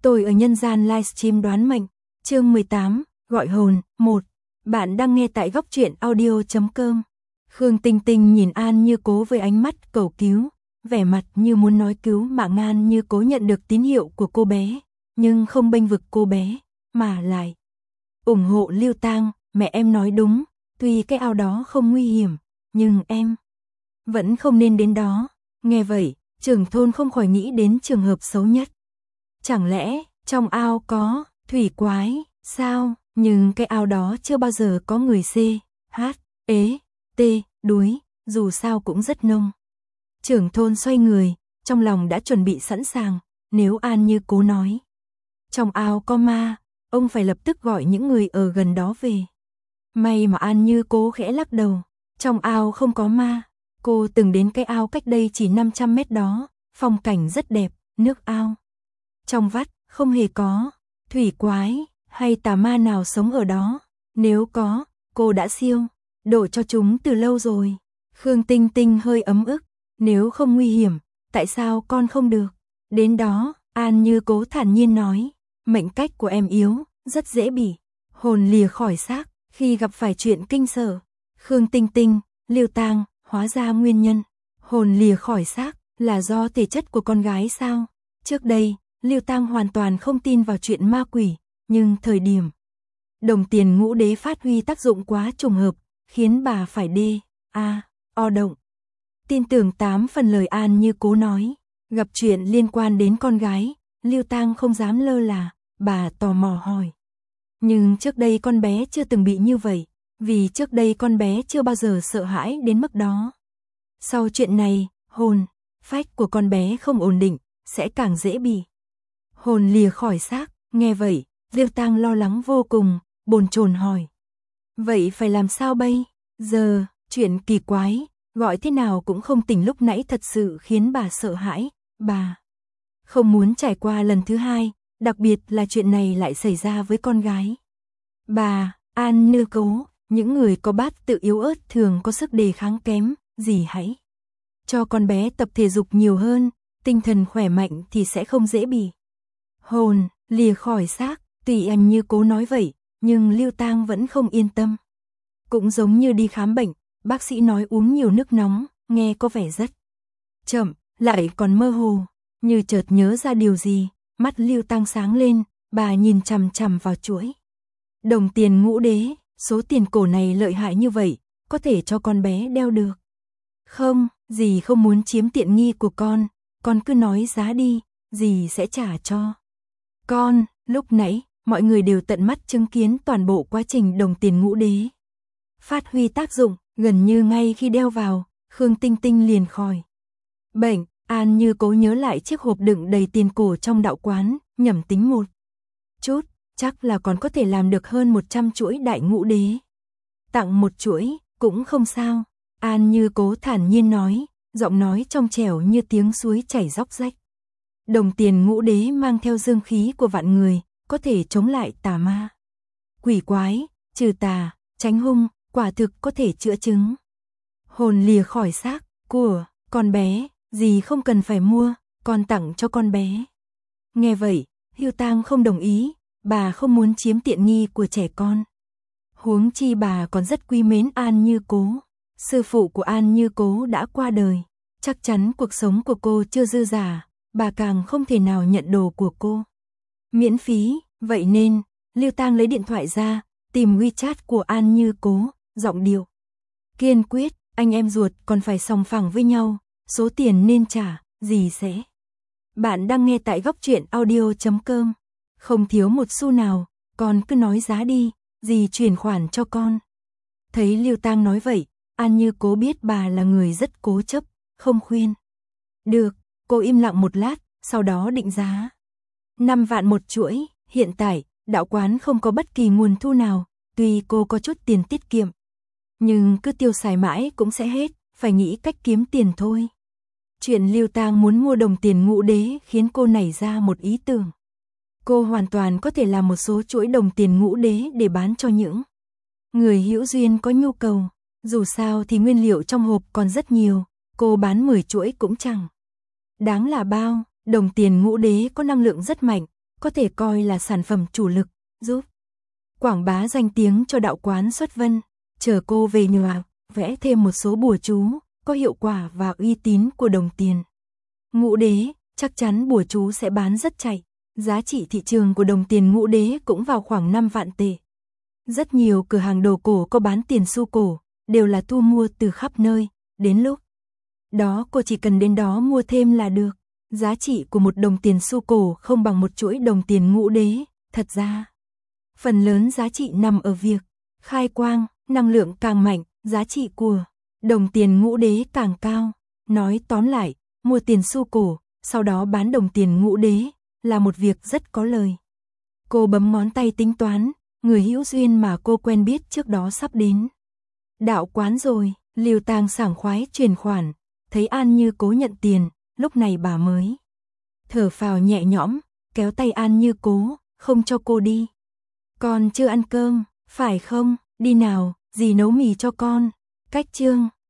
Tôi ở nhân gian livestream đoán mệnh, chương 18, gọi hồn, 1. Bạn đang nghe tại góc truyện audio.com. Khương Tinh Tinh nhìn An Như Cố với ánh mắt cầu cứu, vẻ mặt như muốn nói cứu mạng. An Như Cố nhận được tín hiệu của cô bé, nhưng không bênh vực cô bé, mà lại ủng hộ Lưu Tang. Mẹ em nói đúng, tuy cái ao đó không nguy hiểm, nhưng em vẫn không nên đến đó. Nghe vậy, trưởng thôn không khỏi nghĩ đến trường hợp xấu nhất. Chẳng lẽ trong ao có thủy quái sao? Nhưng cái ao đó chưa bao giờ có người đuối, dù sao cũng rất nông. Trưởng thôn xoay người, trong lòng đã chuẩn bị sẵn sàng, nếu An Như Cố nói trong ao có ma, ông phải lập tức gọi những người ở gần đó về. May mà An Như Cố khẽ lắc đầu, trong ao không có ma. Cô từng đến cái ao cách đây chỉ 500 mét đó, phong cảnh rất đẹp, nước ao trong vắt, không hề có thủy quái hay tà ma nào sống ở đó. Nếu có, cô đã siêu độ cho chúng từ lâu rồi. Khương Tinh Tinh hơi ấm ức, nếu không nguy hiểm, tại sao con không được đến đó? An Như Cố thản nhiên nói, mệnh cách của em yếu, rất dễ bị hồn lìa khỏi xác khi gặp phải chuyện kinh sợ. Khương Tinh Tinh, Lưu Tang, hóa ra nguyên nhân hồn lìa khỏi xác là do thể chất của con gái sao? Trước đây, Lưu Tang hoàn toàn không tin vào chuyện ma quỷ, nhưng thời điểm đồng tiền ngũ đế phát huy tác dụng quá trùng hợp, khiến bà phải động. Tin tưởng 8 phần lời An Như Cố nói. Gặp chuyện liên quan đến con gái, Lưu Tang không dám lơ là, bà tò mò hỏi. Nhưng trước đây con bé chưa từng bị như vậy, vì trước đây con bé chưa bao giờ sợ hãi đến mức đó. Sau chuyện này, hồn phách của con bé không ổn định, sẽ càng dễ bị hồn lìa khỏi xác. Nghe vậy, Lưu Tang lo lắng vô cùng, bồn chồn hỏi. Vậy phải làm sao bây giờ? Chuyện kỳ quái, gọi thế nào cũng không tỉnh lúc nãy thật sự khiến bà sợ hãi. Bà không muốn trải qua lần thứ hai, đặc biệt là chuyện này lại xảy ra với con gái bà. An Như Cố, những người có bát tự yếu ớt thường có sức đề kháng kém, dì hãy cho con bé tập thể dục nhiều hơn, tinh thần khỏe mạnh thì sẽ không dễ bị hồn lìa khỏi xác. Tuy An Như Cố nói vậy, nhưng Lưu Tang vẫn không yên tâm. Cũng giống như đi khám bệnh, bác sĩ nói uống nhiều nước nóng, nghe có vẻ rất chậm, lại còn mơ hồ. Như chợt nhớ ra điều gì, mắt Lưu Tang sáng lên, bà nhìn chằm chằm vào chuỗi đồng tiền ngũ đế. Số tiền cổ này lợi hại như vậy, có thể cho con bé đeo được không? Dì không muốn chiếm tiện nghi của con cứ nói giá đi, dì sẽ trả cho con. Lúc nãy, mọi người đều tận mắt chứng kiến toàn bộ quá trình đồng tiền ngũ đế phát huy tác dụng, gần như ngay khi đeo vào, Khương Tinh Tinh liền khỏi bệnh. An Như Cố nhớ lại chiếc hộp đựng đầy tiền cổ trong đạo quán, nhẩm tính một chút, chắc là còn có thể làm được hơn 100 chuỗi đại ngũ đế. Tặng một chuỗi, cũng không sao. An Như Cố thản nhiên nói, giọng nói trong trẻo như tiếng suối chảy róc rách. Đồng tiền ngũ đế mang theo dương khí của vạn người, có thể chống lại tà ma quỷ quái, trừ tà, tránh hung, quả thực có thể chữa chứng hồn lìa khỏi xác của con bé. Dì không cần phải mua, con tặng cho con bé. Nghe vậy, Lưu Tang không đồng ý, bà không muốn chiếm tiện nghi của trẻ con. Huống chi bà còn rất quý mến An Như Cố. Sư phụ của An Như Cố đã qua đời, chắc chắn cuộc sống của cô chưa dư giả, bà càng không thể nào nhận đồ của cô miễn phí. Vậy nên, Lưu Tang lấy điện thoại ra, tìm WeChat của An Như Cố, giọng điệu kiên quyết, anh em ruột còn phải sòng phẳng với nhau, số tiền nên trả, dì sẽ. Bạn đang nghe tại góc truyện audio.com. Không thiếu một xu nào, con cứ nói giá đi, dì chuyển khoản cho con. Thấy Lưu Tang nói vậy, An Như Cố biết bà là người rất cố chấp, không khuyên được. Cô im lặng một lát, sau đó định giá 5 vạn một chuỗi. Hiện tại, đạo quán không có bất kỳ nguồn thu nào, tuy cô có chút tiền tiết kiệm, nhưng cứ tiêu xài mãi cũng sẽ hết, phải nghĩ cách kiếm tiền thôi. Chuyện Lưu Tang muốn mua đồng tiền ngũ đế khiến cô nảy ra một ý tưởng. Cô hoàn toàn có thể làm một số chuỗi đồng tiền ngũ đế để bán cho những người hữu duyên có nhu cầu. Dù sao thì nguyên liệu trong hộp còn rất nhiều, cô bán 10 chuỗi cũng chẳng đáng là bao. Đồng tiền ngũ đế có năng lượng rất mạnh, có thể coi là sản phẩm chủ lực, giúp quảng bá danh tiếng cho đạo quán Xuất Vân. Chờ cô về nhà, vẽ thêm một số bùa chú, có hiệu quả và uy tín của đồng tiền Ngũ Đế, chắc chắn bùa chú sẽ bán rất chạy. Giá trị thị trường của đồng tiền Ngũ Đế cũng vào khoảng 5 vạn tệ. Rất nhiều cửa hàng đồ cổ có bán tiền xu cổ, đều là thu mua từ khắp nơi, đến lúc đó cô chỉ cần đến đó mua thêm là được. Giá trị của một đồng tiền xu cổ không bằng một chuỗi đồng tiền Ngũ Đế, thật ra phần lớn giá trị nằm ở việc khai quang, năng lượng càng mạnh, giá trị của đồng tiền Ngũ Đế càng cao. Nói tóm lại, mua tiền xu cổ, sau đó bán đồng tiền Ngũ Đế là một việc rất có lời. Cô bấm ngón tay tính toán, người hữu duyên mà cô quen biết trước đó sắp đến đạo quán rồi. Lưu Tang sảng khoái chuyển khoản, thấy An Như Cố nhận tiền, lúc này bà mới thở phào nhẹ nhõm, kéo tay An Như Cố, không cho cô đi. Con chưa ăn cơm, phải không? Đi nào, dì nấu mì cho con. Cách chương